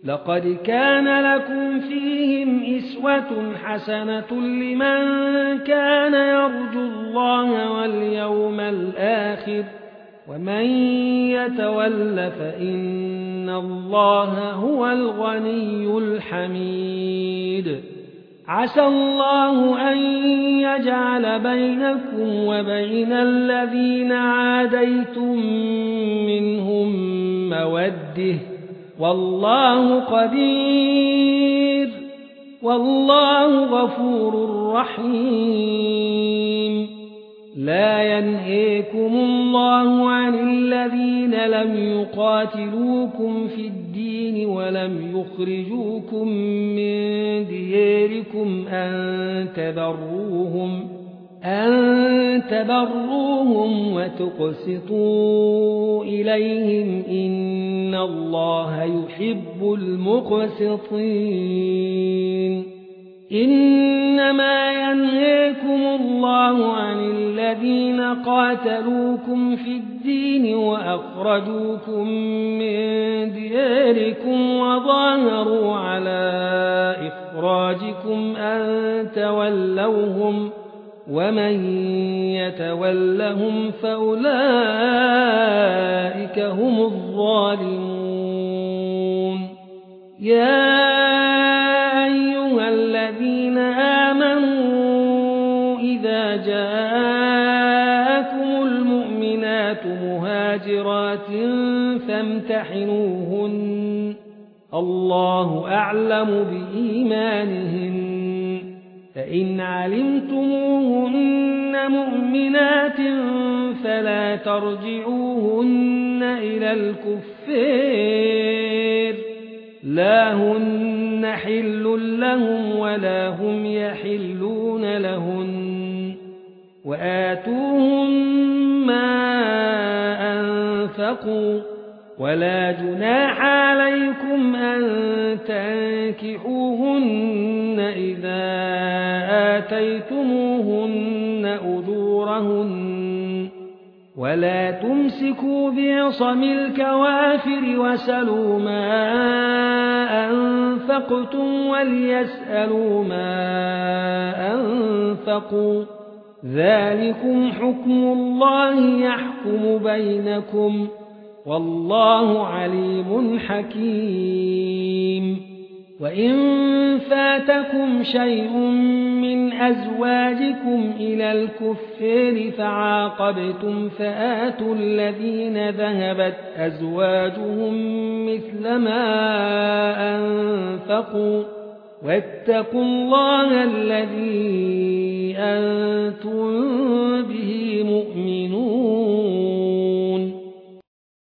لقد كان لكم فيهم أسوة حسنة لمن كان يرجو الله واليوم الآخر ومن يتول فإن الله هو الغني الحميد عسى الله أن يجعل بينكم وبين الذين عاديتم منهم مودة والله قدير والله غفور رحيم لا ينهيكم الله عن الذين لم يقاتلوكم في الدين ولم يخرجوكم من دياركم أن تبروهم وتقسطوا إليهم إن الله يحب المقسطين إنما ينهيكم الله عن الذين قاتلوكم في الدين وأخرجوكم من دياركم وظاهروا على إخراجكم أن تولوهم ومن يتولهم فأولئك هم الظالمون يا أيها الذين آمنوا إذا جاءكم المؤمنات مهاجرات فامتحنوهن الله أعلم بإيمانهن فإن علمتموهن مؤمنات فلا ترجعوهن إلى الكفار لا هن حل لهم ولا هم يحلون لهن وآتوهم ما أنفقوا ولا جناح عليكم أن تنكحوهن إذا آتيتموهن أجورهن ولا تمسكوا بعصم الكوافر وسلوا ما أنفقتم وليسألوا ما أنفقوا ذلكم حكم الله يحكم بينكم والله عليم حكيم وإن فاتكم شيء من أزواجكم إلى الكفار فعاقبتم فآتوا الذين ذهبت أزواجهم مثل ما أنفقوا واتقوا الله الذي أنتم